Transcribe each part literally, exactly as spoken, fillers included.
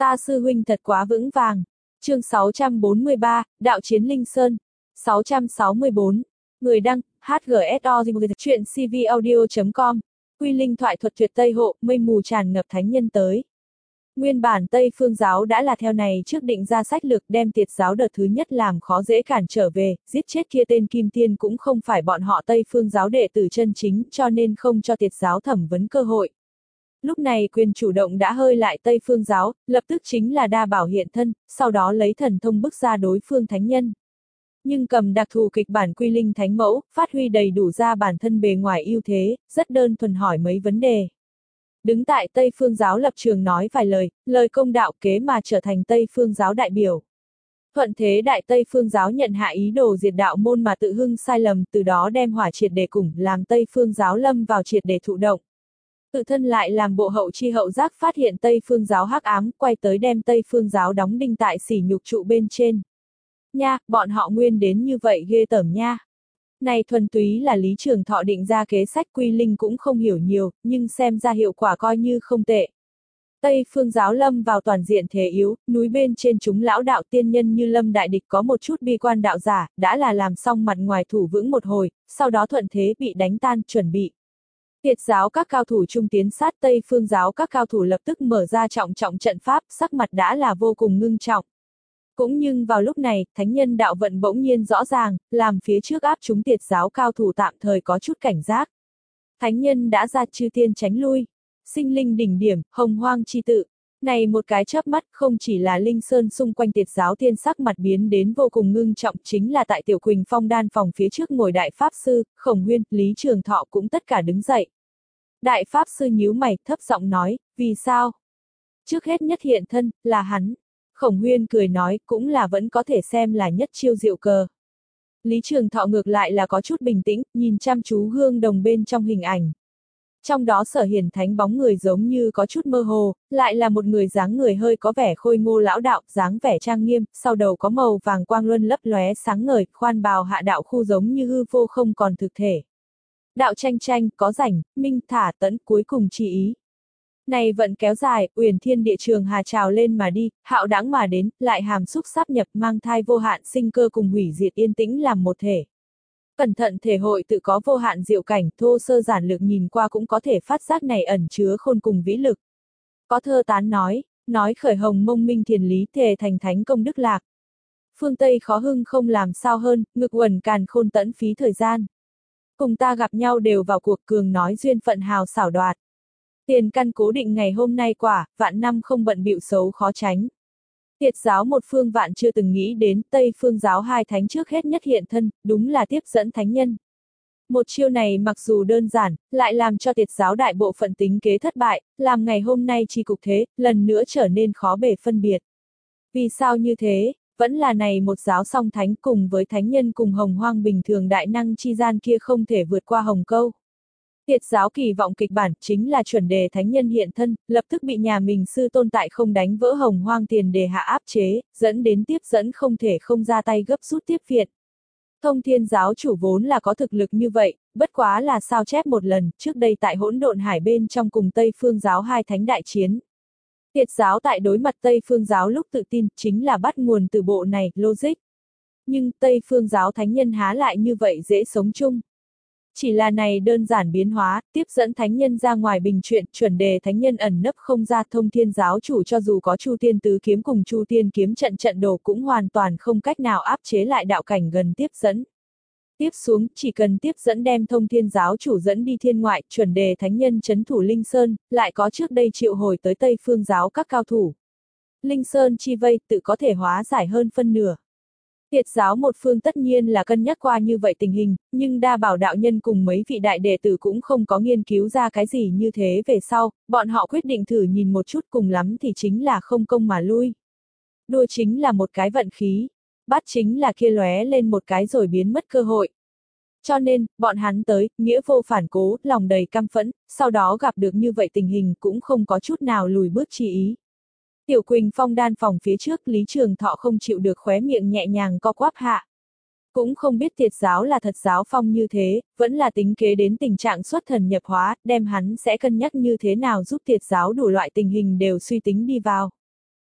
Ta sư huynh thật quá vững vàng. Chương sáu trăm bốn mươi ba, Đạo chiến Linh Sơn. sáu trăm sáu mươi bốn. Người đăng, hát giê ét o chuyện cvaudio chấm com. Quy linh thoại thuật tuyệt Tây Hộ, mây mù tràn ngập thánh nhân tới. Nguyên bản Tây Phương giáo đã là theo này trước định ra sách lược đem Tiệt giáo đợt thứ nhất làm khó dễ cản trở về, giết chết kia tên Kim Tiên cũng không phải bọn họ Tây Phương giáo đệ tử chân chính cho nên không cho Tiệt giáo thẩm vấn cơ hội. Lúc này quyền chủ động đã hơi lại Tây Phương giáo, lập tức chính là đa bảo hiện thân, sau đó lấy thần thông bức ra đối phương thánh nhân. Nhưng cầm đặc thù kịch bản quy linh thánh mẫu, phát huy đầy đủ ra bản thân bề ngoài ưu thế, rất đơn thuần hỏi mấy vấn đề. Đứng tại Tây Phương giáo lập trường nói vài lời, lời công đạo kế mà trở thành Tây Phương giáo đại biểu. Thuận thế đại Tây Phương giáo nhận hạ ý đồ diệt đạo môn mà tự hưng sai lầm, từ đó đem hỏa triệt để cùng, làm Tây Phương giáo lâm vào triệt để thụ động. Tự thân lại làm bộ hậu chi hậu giác phát hiện Tây Phương giáo hắc ám, quay tới đem Tây Phương giáo đóng đinh tại sỉ nhục trụ bên trên. Nha, bọn họ nguyên đến như vậy ghê tởm nha. Này thuần túy là Lý Trường Thọ định ra kế sách quy linh cũng không hiểu nhiều, nhưng xem ra hiệu quả coi như không tệ. Tây Phương giáo lâm vào toàn diện thế yếu, núi bên trên chúng lão đạo tiên nhân như Lâm Đại Địch có một chút bi quan đạo giả, đã là làm xong mặt ngoài thủ vững một hồi, sau đó thuận thế bị đánh tan, chuẩn bị. Tiệt giáo các cao thủ trung tiến sát Tây Phương giáo các cao thủ lập tức mở ra trọng trọng trận pháp, sắc mặt đã là vô cùng ngưng trọng. Cũng nhưng vào lúc này, thánh nhân đạo vận bỗng nhiên rõ ràng, làm phía trước áp chúng Tiệt giáo cao thủ tạm thời có chút cảnh giác. Thánh nhân đã ra chư tiên tránh lui. Sinh linh đỉnh điểm, hồng hoang chi tự. Này một cái chớp mắt không chỉ là Linh Sơn xung quanh Tiệt giáo tiên sắc mặt biến đến vô cùng ngưng trọng, chính là tại Tiểu Quỳnh Phong đan phòng phía trước ngồi Đại Pháp Sư, Khổng Huyên, Lý Trường Thọ cũng tất cả đứng dậy. Đại Pháp Sư nhíu mày, thấp giọng nói, vì sao? Trước hết nhất hiện thân, là hắn. Khổng Huyên cười nói, cũng là vẫn có thể xem là nhất chiêu diệu cờ. Lý Trường Thọ ngược lại là có chút bình tĩnh, nhìn chăm chú hương đồng bên trong hình ảnh. Trong đó Sở Hiển Thánh bóng người giống như có chút mơ hồ, lại là một người dáng người hơi có vẻ khôi ngô lão đạo, dáng vẻ trang nghiêm, sau đầu có màu vàng quang luân lấp lóe sáng ngời, khoan bào hạ đạo khu giống như hư vô không còn thực thể. Đạo tranh tranh, có rảnh, minh thả tẫn cuối cùng chỉ ý. Này vẫn kéo dài, uyển thiên địa trường hà trào lên mà đi, hạo đãng mà đến, lại hàm xúc sáp nhập mang thai vô hạn sinh cơ cùng hủy diệt yên tĩnh làm một thể. Cẩn thận thể hội tự có vô hạn diệu cảnh, thô sơ giản lược nhìn qua cũng có thể phát giác này ẩn chứa khôn cùng vĩ lực. Có thơ tán nói, nói khởi hồng mông minh thiền lý thề thành thánh công đức lạc. Phương Tây khó hưng không làm sao hơn, ngực uẩn càn khôn tẫn phí thời gian. Cùng ta gặp nhau đều vào cuộc cường nói duyên phận hào xảo đoạt. Tiền căn cố định ngày hôm nay quả, vạn năm không bận bịu xấu khó tránh. Tiệt giáo một phương vạn chưa từng nghĩ đến, Tây Phương giáo hai thánh trước hết nhất hiện thân, đúng là tiếp dẫn thánh nhân. Một chiêu này mặc dù đơn giản, lại làm cho Tiệt giáo đại bộ phận tính kế thất bại, làm ngày hôm nay chi cục thế, lần nữa trở nên khó bề phân biệt. Vì sao như thế? Vẫn là này một giáo song thánh cùng với thánh nhân cùng hồng hoang bình thường đại năng chi gian kia không thể vượt qua hồng câu. Tiệt giáo kỳ vọng kịch bản chính là chuẩn đề thánh nhân hiện thân, lập tức bị nhà mình sư tôn tại không đánh vỡ hồng hoang tiền đề hạ áp chế, dẫn đến tiếp dẫn không thể không ra tay gấp rút tiếp viện. Thông thiên giáo chủ vốn là có thực lực như vậy, bất quá là sao chép một lần, trước đây tại hỗn độn hải bên trong cùng Tây Phương giáo hai thánh đại chiến. Tiệt giáo tại đối mặt Tây Phương giáo lúc tự tin chính là bắt nguồn từ bộ này, logic. Nhưng Tây Phương giáo thánh nhân há lại như vậy dễ sống chung. Chỉ là này đơn giản biến hóa, tiếp dẫn thánh nhân ra ngoài bình chuyện, chuẩn đề thánh nhân ẩn nấp không ra, thông thiên giáo chủ cho dù có Chu Tiên tứ kiếm cùng Chu Tiên kiếm trận trận đồ cũng hoàn toàn không cách nào áp chế lại đạo cảnh gần tiếp dẫn. Tiếp xuống, chỉ cần tiếp dẫn đem thông thiên giáo chủ dẫn đi thiên ngoại, chuẩn đề thánh nhân trấn thủ Linh Sơn, lại có trước đây triệu hồi tới Tây Phương giáo các cao thủ. Linh Sơn chi vây tự có thể hóa giải hơn phân nửa. Tiệt giáo một phương tất nhiên là cân nhắc qua như vậy tình hình, nhưng đa bảo đạo nhân cùng mấy vị đại đệ tử cũng không có nghiên cứu ra cái gì như thế về sau, bọn họ quyết định thử nhìn một chút, cùng lắm thì chính là không công mà lui. Đua chính là một cái vận khí, bắt chính là kia lóe lên một cái rồi biến mất cơ hội. Cho nên, bọn hắn tới, nghĩa vô phản cố, lòng đầy căm phẫn, sau đó gặp được như vậy tình hình cũng không có chút nào lùi bước chi ý. Tiểu Quỳnh Phong đan phòng phía trước, Lý Trường Thọ không chịu được khóe miệng nhẹ nhàng co quắp hạ. Cũng không biết Tiệt giáo là thật giáo phong như thế, vẫn là tính kế đến tình trạng xuất thần nhập hóa, đem hắn sẽ cân nhắc như thế nào giúp Tiệt giáo đủ loại tình hình đều suy tính đi vào.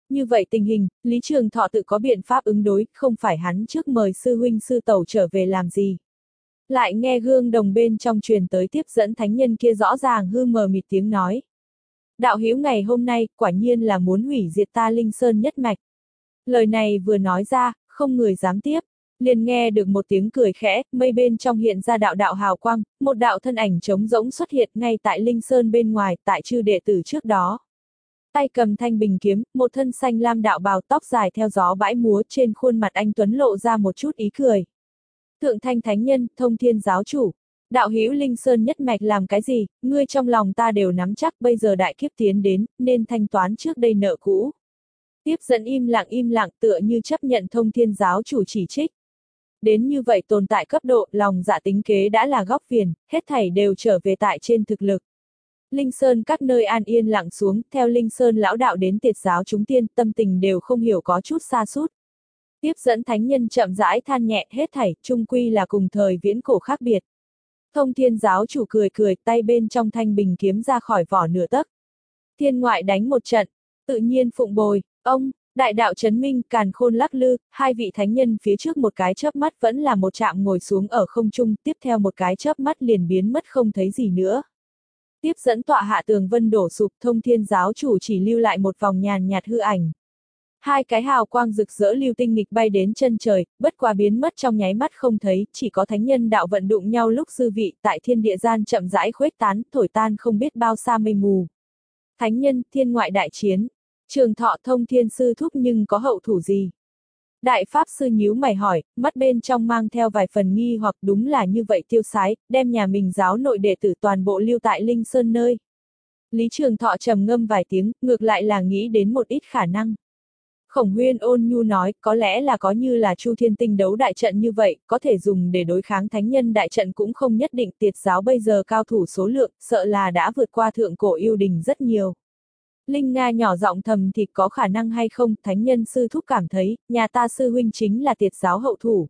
Như vậy tình hình, Lý Trường Thọ tự có biện pháp ứng đối, không phải hắn trước mời sư huynh sư tẩu trở về làm gì. Lại nghe gương đồng bên trong truyền tới tiếp dẫn thánh nhân kia rõ ràng hư mờ mịt tiếng nói. Đạo hữu ngày hôm nay, quả nhiên là muốn hủy diệt ta Linh Sơn nhất mạch. Lời này vừa nói ra, không người dám tiếp. Liền nghe được một tiếng cười khẽ, mây bên trong hiện ra đạo đạo hào quang, một đạo thân ảnh trống rỗng xuất hiện ngay tại Linh Sơn bên ngoài, tại chư đệ tử trước đó. Tay cầm thanh bình kiếm, một thân xanh lam đạo bào tóc dài theo gió bãi múa, trên khuôn mặt anh Tuấn lộ ra một chút ý cười. Thượng Thanh Thánh Nhân, Thông Thiên Giáo Chủ. Đạo hữu Linh Sơn nhất mạch làm cái gì, ngươi trong lòng ta đều nắm chắc, bây giờ đại kiếp tiến đến, nên thanh toán trước đây nợ cũ. Tiếp dẫn im lặng im lặng tựa như chấp nhận Thông Thiên Giáo Chủ chỉ trích. Đến như vậy tồn tại cấp độ, lòng dạ tính kế đã là góc viền, hết thảy đều trở về tại trên thực lực. Linh Sơn các nơi an yên lặng xuống, theo Linh Sơn lão đạo đến tiệt giáo chúng tiên, tâm tình đều không hiểu có chút xa sút. Tiếp dẫn thánh nhân chậm rãi than nhẹ, hết thảy, chung quy là cùng thời viễn cổ khác biệt. Thông Thiên Giáo Chủ cười cười, tay bên trong thanh bình kiếm ra khỏi vỏ nửa tấc. Thiên ngoại đánh một trận, tự nhiên phụng bồi, ông, đại đạo chấn minh, càn khôn lắc lư, hai vị thánh nhân phía trước một cái chớp mắt vẫn là một chạm ngồi xuống ở không trung, tiếp theo một cái chớp mắt liền biến mất không thấy gì nữa. Tiếp dẫn tọa hạ tường vân đổ sụp, Thông Thiên Giáo Chủ chỉ lưu lại một vòng nhàn nhạt hư ảnh. Hai cái hào quang rực rỡ lưu tinh nghịch bay đến chân trời, bất quá biến mất trong nháy mắt không thấy, chỉ có thánh nhân đạo vận đụng nhau lúc dư vị, tại thiên địa gian chậm rãi khuếch tán, thổi tan không biết bao xa mây mù. Thánh nhân, thiên ngoại đại chiến. Trường Thọ Thông Thiên sư thúc nhưng có hậu thủ gì? Đại Pháp Sư nhíu mày hỏi, mắt bên trong mang theo vài phần nghi hoặc đúng là như vậy tiêu sái, đem nhà mình giáo nội đệ tử toàn bộ lưu tại Linh Sơn nơi. Lý Trường Thọ trầm ngâm vài tiếng, ngược lại là nghĩ đến một ít khả năng. Khổng Huyên ôn nhu nói, có lẽ là có như là Chu Thiên Tinh đấu đại trận như vậy, có thể dùng để đối kháng thánh nhân đại trận cũng không nhất định, tiệt giáo bây giờ cao thủ số lượng, sợ là đã vượt qua thượng cổ yêu đình rất nhiều. Linh Nga nhỏ giọng thầm thì có khả năng hay không, thánh nhân sư thúc cảm thấy, nhà ta sư huynh chính là tiệt giáo hậu thủ.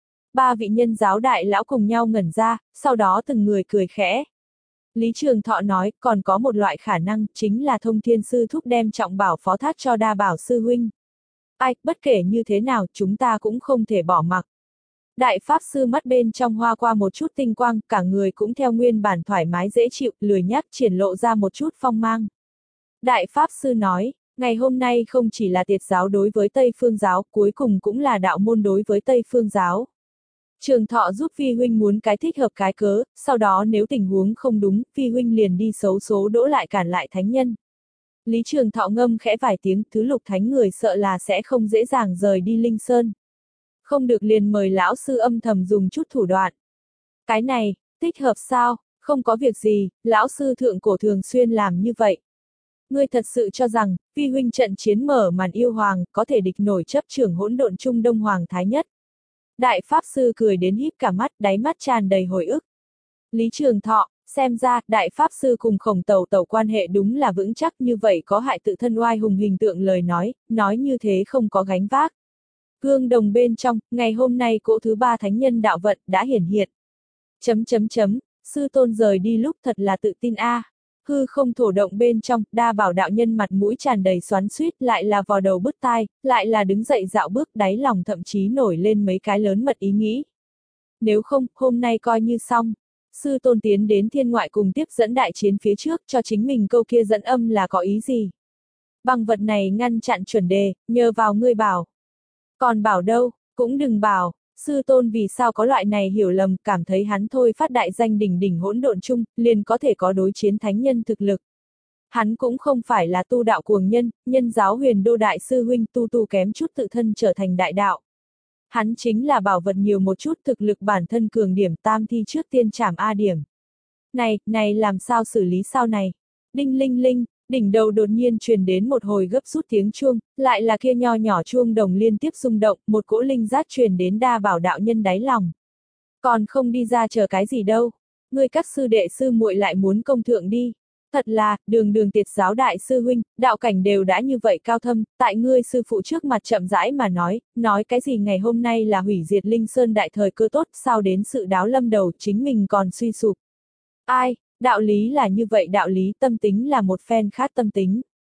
Ba vị nhân giáo đại lão cùng nhau ngẩn ra, sau đó từng người cười khẽ. Lý Trường Thọ nói, còn có một loại khả năng, chính là Thông Thiên sư thúc đem trọng bảo phó thác cho đa bảo sư huynh. Ai, bất kể như thế nào, chúng ta cũng không thể bỏ mặc. Đại Pháp Sư mắt bên trong hoa qua một chút tinh quang, cả người cũng theo nguyên bản thoải mái dễ chịu, lười nhác triển lộ ra một chút phong mang. Đại Pháp Sư nói, ngày hôm nay không chỉ là tiệt giáo đối với Tây Phương giáo, cuối cùng cũng là đạo môn đối với Tây Phương giáo. Trường Thọ giúp Phi huynh muốn cái thích hợp cái cớ, sau đó nếu tình huống không đúng, Phi huynh liền đi xấu số đỗ lại cản lại thánh nhân. Lý Trường Thọ ngâm khẽ vài tiếng, thứ lục thánh người sợ là sẽ không dễ dàng rời đi Linh Sơn. Không được liền mời lão sư âm thầm dùng chút thủ đoạn. Cái này, thích hợp sao, không có việc gì, lão sư thượng cổ thường xuyên làm như vậy. Ngươi thật sự cho rằng, Phi huynh trận chiến mở màn yêu hoàng, có thể địch nổi chấp trưởng hỗn độn Trung Đông Hoàng Thái Nhất. Đại Pháp Sư cười đến híp cả mắt, đáy mắt tràn đầy hồi ức. Lý Trường Thọ, xem ra, Đại Pháp Sư cùng Khổng Tẩu Tẩu quan hệ đúng là vững chắc, như vậy có hại tự thân oai hùng hình tượng lời nói, nói như thế không có gánh vác. Gương đồng bên trong, ngày hôm nay cỗ thứ ba thánh nhân đạo vận đã hiển hiện. Chấm chấm chấm, sư tôn rời đi lúc thật là tự tin a. À. Hư không thổ động bên trong, đa bảo đạo nhân mặt mũi tràn đầy xoắn xuýt, lại là vò đầu bứt tai, lại là đứng dậy dạo bước, đáy lòng thậm chí nổi lên mấy cái lớn mật ý nghĩ. Nếu không, hôm nay coi như xong. Sư tôn tiến đến thiên ngoại cùng tiếp dẫn đại chiến phía trước, cho chính mình câu kia dẫn âm là có ý gì? Bằng vật này ngăn chặn chuẩn đề, nhờ vào ngươi bảo. Còn bảo đâu, cũng đừng bảo. Sư tôn vì sao có loại này hiểu lầm, cảm thấy hắn thôi phát đại danh đỉnh đỉnh hỗn độn chung, liền có thể có đối chiến thánh nhân thực lực. Hắn cũng không phải là tu đạo cuồng nhân, nhân giáo huyền đô đại sư huynh tu tu kém chút tự thân trở thành đại đạo. Hắn chính là bảo vật nhiều một chút, thực lực bản thân cường điểm, tam thi trước tiên trảm A điểm. Này, này làm sao xử lý sao này? Đinh linh linh, đỉnh đầu đột nhiên truyền đến một hồi gấp rút tiếng chuông, lại là kia nho nhỏ chuông đồng liên tiếp rung động, một cỗ linh giác truyền đến đa bảo đạo nhân đáy lòng. Còn không đi ra chờ cái gì đâu, ngươi các sư đệ sư muội lại muốn công thượng đi. Thật là, đường đường tiệt giáo đại sư huynh, đạo cảnh đều đã như vậy cao thâm, tại ngươi sư phụ trước mặt chậm rãi mà nói, nói cái gì ngày hôm nay là hủy diệt Linh Sơn đại thời cơ tốt, sao đến sự đáo lâm đầu chính mình còn suy sụp. Ai, đạo lý là như vậy, đạo lý tâm tính là một phen khác tâm tính.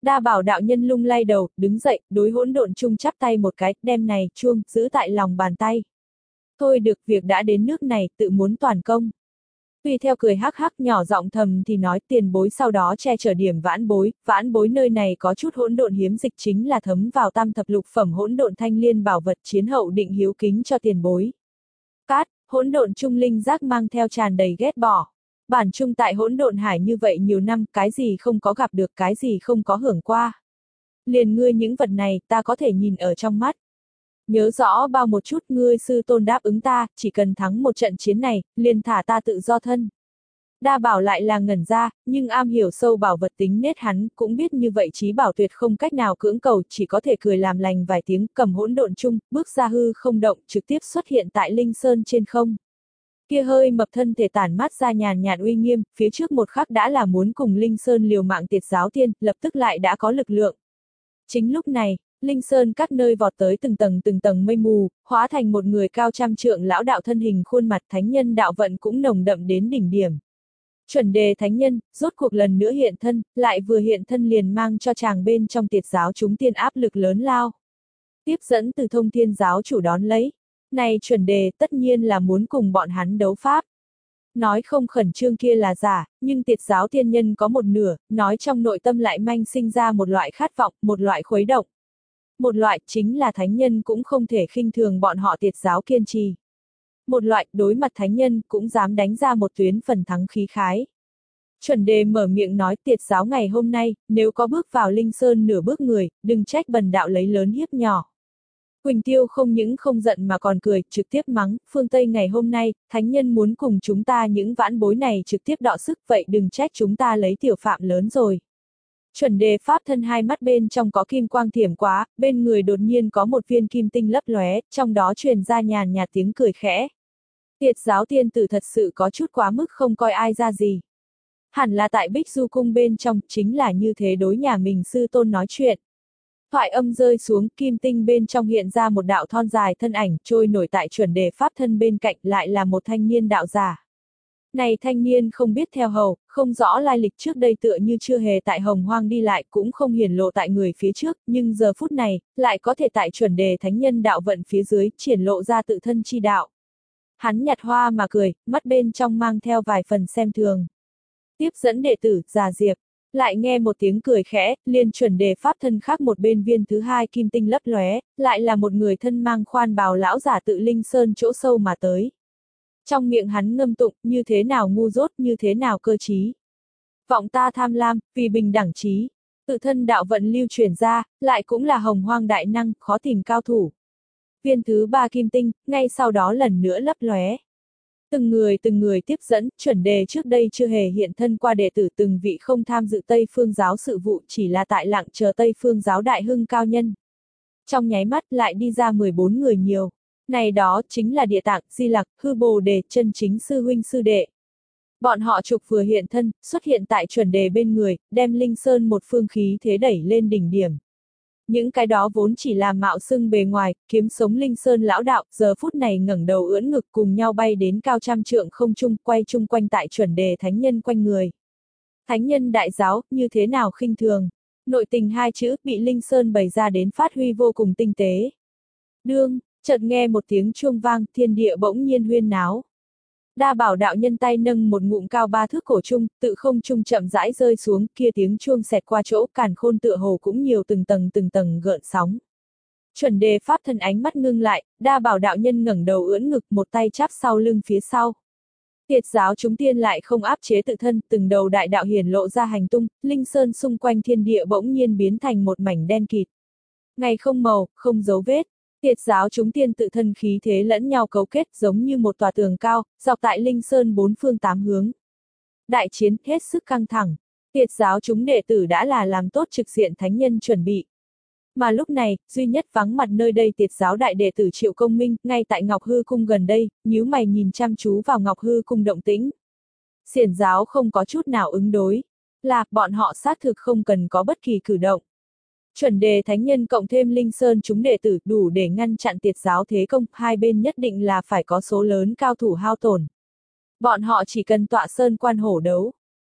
Đa Bảo đạo nhân lung lay đầu, đứng dậy, đối hỗn độn chung chắp tay một cái, đem này, chuông, giữ tại lòng bàn tay. Thôi được, việc đã đến nước này, tự muốn toàn công. Tuy theo cười hắc hắc nhỏ giọng thầm thì nói tiền bối sau đó che chở điểm vãn bối, vãn bối nơi này có chút hỗn độn hiếm dịch chính là thấm vào tam thập lục phẩm hỗn độn thanh liên bảo vật chiến hậu định hiếu kính cho tiền bối. Cát, hỗn độn trung linh giác mang theo tràn đầy ghét bỏ. Bản chung tại hỗn độn hải như vậy nhiều năm, cái gì không có gặp được, cái gì không có hưởng qua. Liền ngươi những vật này, ta có thể nhìn ở trong mắt. Nhớ rõ bao một chút, ngươi sư tôn đáp ứng ta, chỉ cần thắng một trận chiến này, liền thả ta tự do thân. Đa Bảo lại là ngẩn ra, nhưng am hiểu sâu bảo vật tính nết hắn, cũng biết như vậy chí bảo tuyệt không cách nào cưỡng cầu, chỉ có thể cười làm lành vài tiếng, cầm hỗn độn chung, bước ra hư không động, trực tiếp xuất hiện tại Linh Sơn trên không. Kia hơi mập thân thể tản mát ra nhàn nhạt uy nghiêm, phía trước một khắc đã là muốn cùng Linh Sơn liều mạng Tiệt giáo tiên, lập tức lại đã có lực lượng. Chính lúc này, Linh Sơn các nơi vọt tới từng tầng từng tầng mây mù, hóa thành một người cao trăm trượng lão đạo thân hình khuôn mặt thánh nhân đạo vận cũng nồng đậm đến đỉnh điểm. Chuẩn đề thánh nhân, rốt cuộc lần nữa hiện thân, lại vừa hiện thân liền mang cho chàng bên trong Tiệt giáo chúng tiên áp lực lớn lao. Tiếp dẫn từ Thông Thiên giáo chủ đón lấy. Này chuẩn đề tất nhiên là muốn cùng bọn hắn đấu pháp. Nói không khẩn trương kia là giả, nhưng Tiệt giáo tiên nhân có một nửa, nói trong nội tâm lại manh sinh ra một loại khát vọng, một loại khuấy động. Một loại chính là thánh nhân cũng không thể khinh thường bọn họ Tiệt giáo kiên trì. Một loại đối mặt thánh nhân cũng dám đánh ra một tuyến phần thắng khí khái. Chuẩn đề mở miệng nói Tiệt giáo ngày hôm nay, nếu có bước vào Linh Sơn nửa bước người, đừng trách bần đạo lấy lớn hiếp nhỏ. Quỳnh Tiêu không những không giận mà còn cười, trực tiếp mắng, phương Tây ngày hôm nay, thánh nhân muốn cùng chúng ta những vãn bối này trực tiếp đọ sức, vậy đừng trách chúng ta lấy tiểu phạm lớn rồi. Chuẩn đề pháp thân hai mắt bên trong có kim quang thiểm quá, bên người đột nhiên có một viên kim tinh lấp lóe, trong đó truyền ra nhàn nhạt tiếng cười khẽ. Tiệt giáo tiên tử thật sự có chút quá mức không coi ai ra gì. Hẳn là tại Bích Du cung bên trong, chính là như thế đối nhà mình sư tôn nói chuyện. Thoại âm rơi xuống, kim tinh bên trong hiện ra một đạo thon dài thân ảnh, trôi nổi tại chuẩn đề pháp thân bên cạnh, lại là một thanh niên đạo giả. Này thanh niên không biết theo hầu, không rõ lai lịch trước đây tựa như chưa hề tại hồng hoang đi lại, cũng không hiển lộ tại người phía trước, nhưng giờ phút này, lại có thể tại chuẩn đề thánh nhân đạo vận phía dưới, triển lộ ra tự thân chi đạo. Hắn nhặt hoa mà cười, mắt bên trong mang theo vài phần xem thường. Tiếp dẫn đệ tử, Già Diệp. Lại nghe một tiếng cười khẽ, liền chuẩn đề pháp thân khác một bên viên thứ hai kim tinh lấp lóe, lại là một người thân mang khoan bào lão giả tự Linh Sơn chỗ sâu mà tới. Trong miệng hắn ngâm tụng, như thế nào ngu dốt, như thế nào cơ trí. Vọng ta tham lam, vì bình đẳng trí. Tự thân đạo vận lưu truyền ra, lại cũng là hồng hoang đại năng, khó tìm cao thủ. Viên thứ ba kim tinh, ngay sau đó lần nữa lấp lóe. Từng người từng người tiếp dẫn, chuẩn đề trước đây chưa hề hiện thân qua đệ tử từng vị không tham dự Tây Phương giáo sự vụ, chỉ là tại lặng chờ Tây Phương giáo đại hưng cao nhân. Trong nháy mắt lại đi ra mười bốn người nhiều. Này đó chính là Địa Tạng, Di Lặc, Hư Bồ Đề, chân chính sư huynh sư đệ. Bọn họ trục vừa hiện thân, xuất hiện tại chuẩn đề bên người, đem Linh Sơn một phương khí thế đẩy lên đỉnh điểm. Những cái đó vốn chỉ là mạo xưng bề ngoài, kiếm sống Linh Sơn lão đạo, giờ phút này ngẩng đầu ưỡn ngực cùng nhau bay đến cao trăm trượng không trung, quay chung quanh tại chuẩn đề thánh nhân quanh người. Thánh nhân đại giáo, như thế nào khinh thường. Nội tình hai chữ bị Linh Sơn bày ra đến phát huy vô cùng tinh tế. Đương, chợt nghe một tiếng chuông vang, thiên địa bỗng nhiên huyên náo. Đa Bảo đạo nhân tay nâng một ngụm cao ba thước cổ trung, tự không trung chậm rãi rơi xuống, kia tiếng chuông xẹt qua chỗ, càn khôn tựa hồ cũng nhiều từng tầng từng tầng gợn sóng. Chuẩn đề pháp thân ánh mắt ngưng lại, Đa Bảo đạo nhân ngẩng đầu ưỡn ngực, một tay chắp sau lưng phía sau. Tiệt giáo chúng tiên lại không áp chế tự thân, từng đầu đại đạo hiển lộ ra hành tung, Linh Sơn xung quanh thiên địa bỗng nhiên biến thành một mảnh đen kịt. Ngày không màu, không dấu vết. Tiệt giáo chúng tiên tự thân khí thế lẫn nhau cấu kết giống như một tòa tường cao, dọc tại Linh Sơn bốn phương tám hướng. Đại chiến hết sức căng thẳng. Tiệt giáo chúng đệ tử đã là làm tốt trực diện thánh nhân chuẩn bị. Mà lúc này, duy nhất vắng mặt nơi đây tiệt giáo đại đệ tử Triệu Công Minh, ngay tại Ngọc Hư Cung gần đây, nhíu mày nhìn chăm chú vào Ngọc Hư Cung động tĩnh. Xiển giáo không có chút nào ứng đối. Là, bọn họ xác thực không cần có bất kỳ cử động. Chuẩn đề thánh nhân cộng thêm Linh Sơn chúng đệ tử đủ để ngăn chặn tiệt giáo thế công, hai bên nhất định là phải có số lớn cao thủ hao tổn. Bọn họ chỉ cần tọa sơn quan hổ đấu.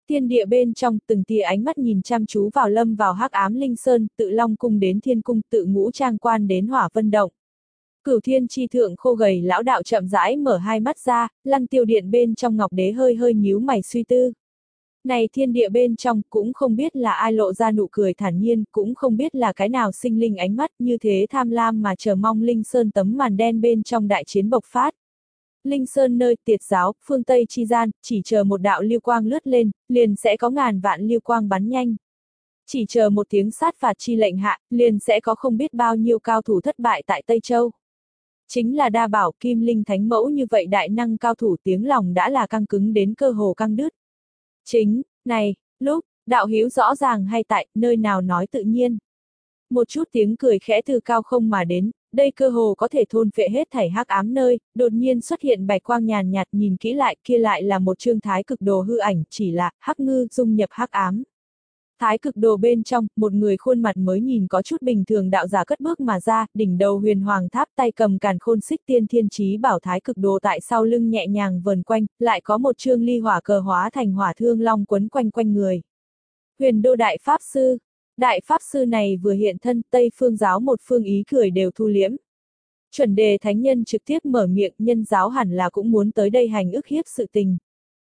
Thiên địa bên trong, từng tia ánh mắt nhìn chăm chú vào lâm vào hắc ám linh sơn, tự long cung đến thiên cung, tự ngũ trang quan đến hỏa vân động. Cửu thiên chi thượng khô gầy lão đạo chậm rãi mở hai mắt ra, lăng tiêu điện bên trong ngọc đế hơi hơi nhíu mày suy tư. Này thiên địa bên trong, cũng không biết là ai lộ ra nụ cười thản nhiên, cũng không biết là cái nào sinh linh ánh mắt như thế tham lam mà chờ mong linh sơn tấm màn đen bên trong đại chiến bộc phát. Linh sơn nơi tiệt giáo, phương Tây chi gian, chỉ chờ một đạo lưu quang lướt lên, liền sẽ có ngàn vạn lưu quang bắn nhanh. Chỉ chờ một tiếng sát phạt chi lệnh hạ, liền sẽ có không biết bao nhiêu cao thủ thất bại tại Tây Châu. Chính là đa bảo kim linh thánh mẫu như vậy đại năng cao thủ tiếng lòng đã là căng cứng đến cơ hồ căng đứt. Chính, này, lúc, đạo hữu rõ ràng hay tại, nơi nào nói tự nhiên. Một chút tiếng cười khẽ từ cao không mà đến, đây cơ hồ có thể thôn phệ hết thảy hắc ám nơi, đột nhiên xuất hiện bạch quang nhàn nhạt nhìn kỹ lại kia lại là một trương thái cực đồ hư ảnh, chỉ là, hắc ngư dung nhập hắc ám. Thái cực đồ bên trong, một người khuôn mặt mới nhìn có chút bình thường đạo giả cất bước mà ra, đỉnh đầu huyền hoàng tháp tay cầm càn khôn xích tiên thiên chí bảo thái cực đồ tại sau lưng nhẹ nhàng vờn quanh, lại có một chương ly hỏa cờ hóa thành hỏa thương long quấn quanh quanh người. Huyền đô đại pháp sư. Đại pháp sư này vừa hiện thân, Tây phương giáo một phương ý cười đều thu liễm. Chuẩn đề thánh nhân trực tiếp mở miệng, nhân giáo hẳn là cũng muốn tới đây hành ức hiếp sự tình.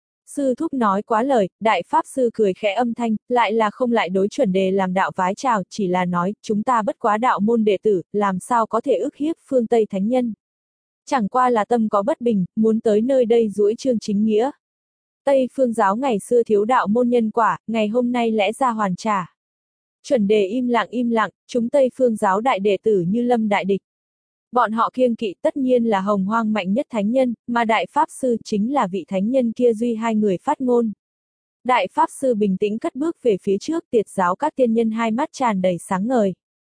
Sư thúc nói quá lời, đại pháp sư cười khẽ âm thanh, lại là không lại đối chuẩn đề làm đạo vái chào, chỉ là nói, chúng ta bất quá đạo môn đệ tử, làm sao có thể ức hiếp phương Tây thánh nhân. Chẳng qua là tâm có bất bình, muốn tới nơi đây duỗi trương chính nghĩa. Tây phương giáo ngày xưa thiếu đạo môn nhân quả, ngày hôm nay lẽ ra hoàn trả. Chuẩn đề im lặng im lặng, chúng Tây phương giáo đại đệ tử như lâm đại địch. Bọn họ kiêng kỵ tất nhiên là hồng hoang mạnh nhất thánh nhân, mà đại pháp sư chính là vị thánh nhân kia duy hai người phát ngôn. Đại pháp sư bình tĩnh cất bước về phía trước, tiệt giáo các tiên nhân hai mắt tràn đầy sáng ngời.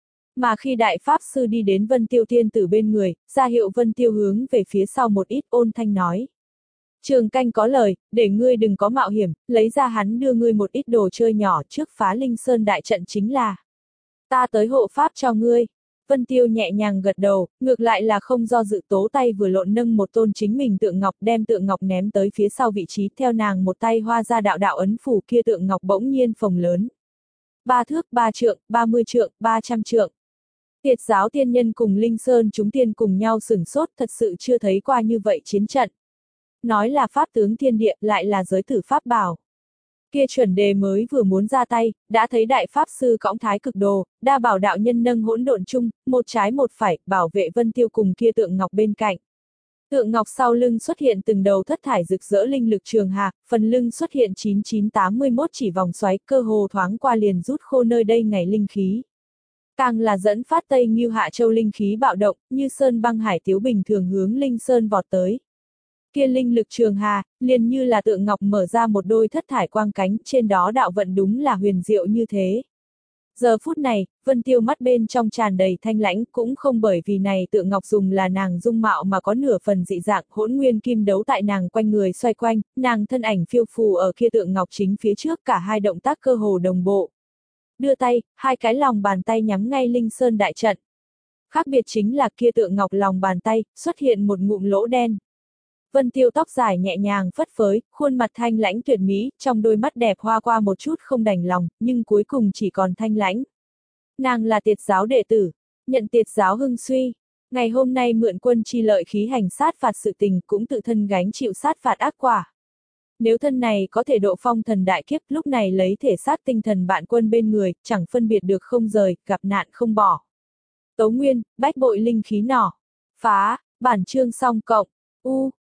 Mà khi đại pháp sư đi đến Vân Tiêu tiên tử bên người, ra hiệu Vân Tiêu hướng về phía sau một ít, ôn thanh nói. Trường canh có lời, để ngươi đừng có mạo hiểm, lấy ra hắn đưa ngươi một ít đồ chơi nhỏ trước phá linh sơn đại trận chính là. Ta tới hộ pháp cho ngươi. Vân Tiêu nhẹ nhàng gật đầu, ngược lại là không do dự tố tay vừa lộn nâng một tôn chính mình tượng ngọc, đem tượng ngọc ném tới phía sau vị trí, theo nàng một tay hoa ra đạo đạo ấn phủ kia tượng ngọc bỗng nhiên phồng lớn. Ba thước, ba trượng, ba mươi trượng, ba trăm trượng. Tiệt giáo tiên nhân cùng Linh Sơn chúng tiên cùng nhau sửng sốt, thật sự chưa thấy qua như vậy chiến trận. Nói là pháp tướng thiên địa, lại là giới tử pháp bảo. Kia chuẩn đề mới vừa muốn ra tay, đã thấy đại pháp sư cõng thái cực đồ, đa bảo đạo nhân nâng hỗn độn chung, một trái một phải, bảo vệ Vân Tiêu cùng kia tượng ngọc bên cạnh. Tượng ngọc sau lưng xuất hiện từng đầu thất thải rực rỡ linh lực trường hà, phần lưng xuất hiện chín chín tám mươi mốt chỉ vòng xoáy, cơ hồ thoáng qua liền rút khô nơi đây ngày linh khí. Càng là dẫn phát Tây Ngưu Hạ Châu linh khí bạo động, như sơn băng hải tiếu bình thường hướng linh sơn vọt tới. Kia linh lực trường hà, liền như là tượng ngọc mở ra một đôi thất thải quang cánh, trên đó đạo vận đúng là huyền diệu như thế. Giờ phút này, Vân Tiêu mắt bên trong tràn đầy thanh lãnh, cũng không bởi vì này tượng ngọc dùng là nàng dung mạo mà có nửa phần dị dạng, hỗn nguyên kim đấu tại nàng quanh người xoay quanh, nàng thân ảnh phiêu phù ở kia tượng ngọc chính phía trước, cả hai động tác cơ hồ đồng bộ. Đưa tay, hai cái lòng bàn tay nhắm ngay linh sơn đại trận. Khác biệt chính là kia tượng ngọc lòng bàn tay, xuất hiện một ngụm lỗ đen. Vân Tiêu tóc dài nhẹ nhàng phất phới, khuôn mặt thanh lãnh tuyệt mỹ, trong đôi mắt đẹp hoa qua một chút không đành lòng, nhưng cuối cùng chỉ còn thanh lãnh. Nàng là tiệt giáo đệ tử, nhận tiệt giáo hưng suy. Ngày hôm nay mượn quân chi lợi khí hành sát phạt sự tình, cũng tự thân gánh chịu sát phạt ác quả. Nếu thân này có thể độ phong thần đại kiếp, lúc này lấy thể xác tinh thần bạn quân bên người, chẳng phân biệt được không rời, gặp nạn không bỏ. Tấu Nguyên, bách bội linh khí nỏ. Phá, bản chương song cộng. U.